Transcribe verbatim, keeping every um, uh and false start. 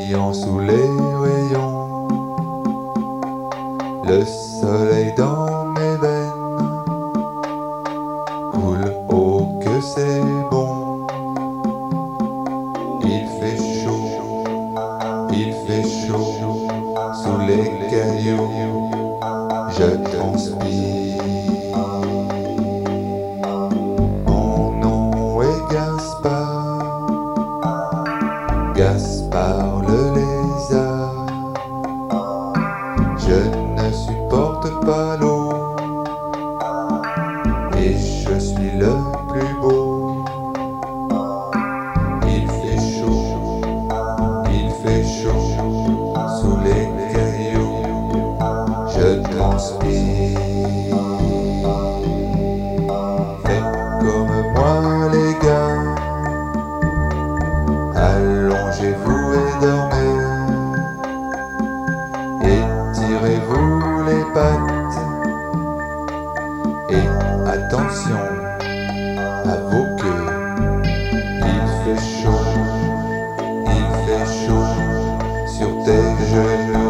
brillant sous les rayons, le soleil dans mes veines coule, oh que c'est bon. Il fait chaud, il fait chaud, sous les cailloux, je transpire. Mon nom est Gaspard, Gaspard le lézard. Je ne supporte pas l'eau et je suis le plus beau. Il fait chaud, il fait chaud, sous les cailloux, je transpire. Faites comme moi les gars, allongez-vous et dormez, étirez-vous les pattes et attention à vos queues. Il fait chaud, il fait chaud sur tes genoux.